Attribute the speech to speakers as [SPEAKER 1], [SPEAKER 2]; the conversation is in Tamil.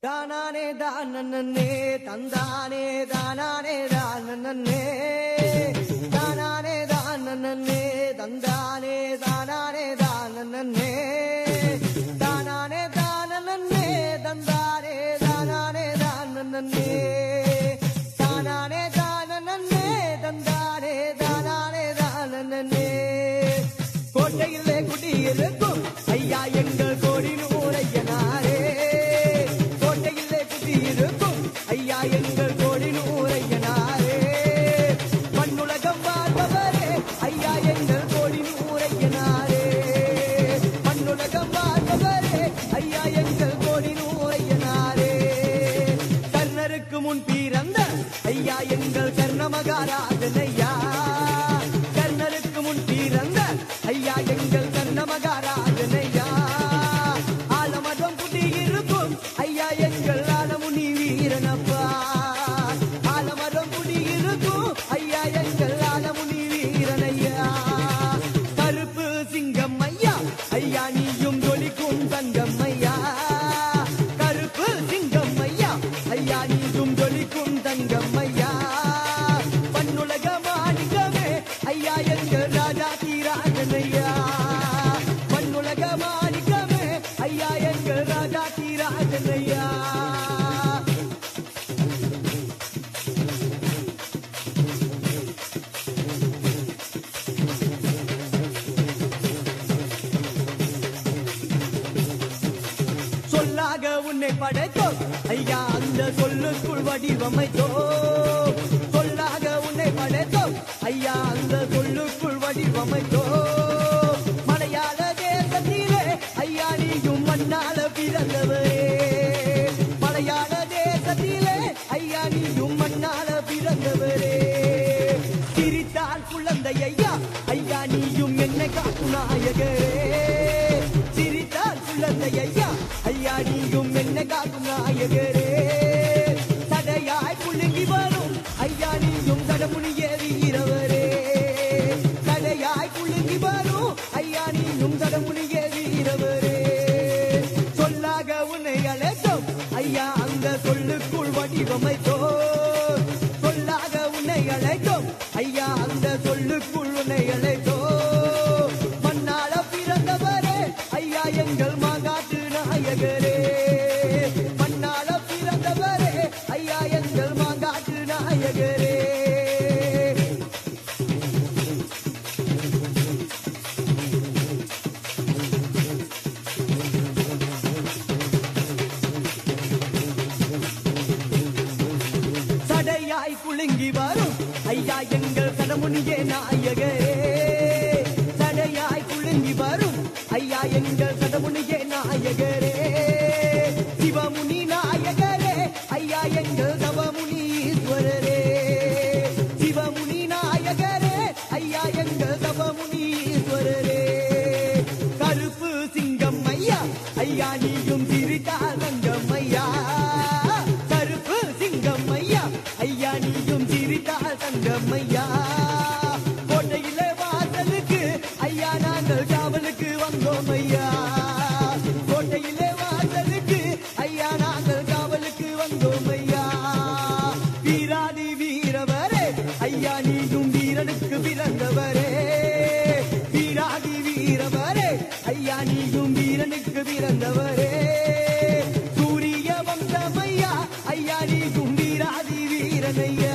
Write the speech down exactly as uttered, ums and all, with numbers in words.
[SPEAKER 1] தானானே தானே தந்தானே தானானே தானே தானானே தானே தந்தானே தானானே தானே தானானே தானே தந்தானே தானானே தானே தானானே தானே தந்தானே தானானே தானே கோட்டையிலே குடியிருக்கும் ஐயா எங்கள் கோடி நூறையனாரே ஐயா எங்கள் கோடி நூறையனாரே மண்ணுலகம் வாழ்பவரே ஐயா எங்கள் கோடி நூறையனாரே மண்ணுலகம் வாழ்பவரே ஐயா எங்கள் கோடி நூறையனாரே கர்ணருக்கு முன் பிறந்த ஐயா எங்கள் கர்ண மகாராஜனையா கர்ணருக்கு முன் பிறந்த ஐயா எங்கள் கர்ண மகாராஜனையா ஆலமதம் குடியிருக்கும் ஐயா எங்கள் ஆலமுனி வீரனப்பா ஆலமரம் குடியிருக்கும் ஐயா எங்கள் ஆலமுனி வீரனையா கருப்பு சிங்கம் ஐயா ஐயா நீயும் ஜொலிக்கும் தங்கம் ஐயா கருப்பு சிங்கம் ஐயா ஐயா நீயும் ஜொலிக்கும் தங்கம் ஐயா பன்னுலக மாணிக்கமே ஐயா எங்கள் ராஜா தீராஜனையா பன்னுலக மாணிக்கமே ஐயா எங்கள் ராஜா தீராஜனையா சொல்லாக உன்னை படைத்தோம் ஐயா அந்த சொல்லுக்குள் வடிவமைத்தோம் சொல்லாக உன்னை படைத்தோம் ஐயா அந்த சொல்லுக்குள் வடிவமைத்தோம் மலையாள தேசத்திலே ஐயா நீயும் மண்ணால பிறந்தவரே மலையாள தேசத்திலே ஐயா நீயும் மண்ணால பிறந்தவரே சிரித்தால் குழந்தை ஐயா ஐயா நீயும் என்னை காக்கும் நாயகரே சிரித்தால் குழந்தை ஐயா ஐயா நீயும் என்னை காக்கும் நாயகரே தடையாய் குலுங்கி வரும் ஐயா நீயும் தடமுனிய வீரவரே தடையாய் குலுங்கி வரும் ஐயா நீயும் தடமுனிய வீரவரே சொல்லாக உன்னை அழைத்தோம் ஐயா அந்த சொல்லுக்குள் வடிவமைத்தோம் சொல்லாக உன்னை அழைத்தோம் ஐயா அந்த சொல்லுக்குள் உன்னை அழைத்தோம் மண்ணால பிறந்தவரே ஐயா எங்கள் மாங்காட்டு நாயகரே மண்ணால பிறந்தவரே ஐயா எங்கள் மாங்காட்டு நாயகரே சடையாய் குலுங்கி வரும் ஐயா எங்கள் கடமுனியே நாயகரே சடையாய் குலுங்கி வரும் ஐயா எங்கள் கடமுனியே நாயகரே சிவமுனி நாயகரே ஐயா எங்கள் தவமுனி ஈஸ்வரரே சிவமுனி நாயகரே ஐயா எங்கள் தவமுனி ஈஸ்வரரே கருப்பு சிங்கம் ஐயா ஐயா நீயும் சிரித்தால் தங்கம் ஐயா கருப்பு சிங்கம் ஐயா ஐயா நீயும் சிரித்தால் தங்கம் ஐயா கோட்டையிலே வாசலுக்கு ஐயா நாங்கள் காவலுக்கு வந்தோம் ஐயா கோட்டையிலே வாசலுக்கு ஐயா நாங்கள் காவலுக்கு வந்தோம் ஐயா வீராதி வீரவரே ஐயா நீயும் வீரனுக்கு பிறந்தவரே வீராதி வீரவரே ஐயா நீயும் வீரனுக்கு பிறந்தவரே சூரிய வம்சம் ஐயா ஐயா நீயும் வீராதி வீரனையா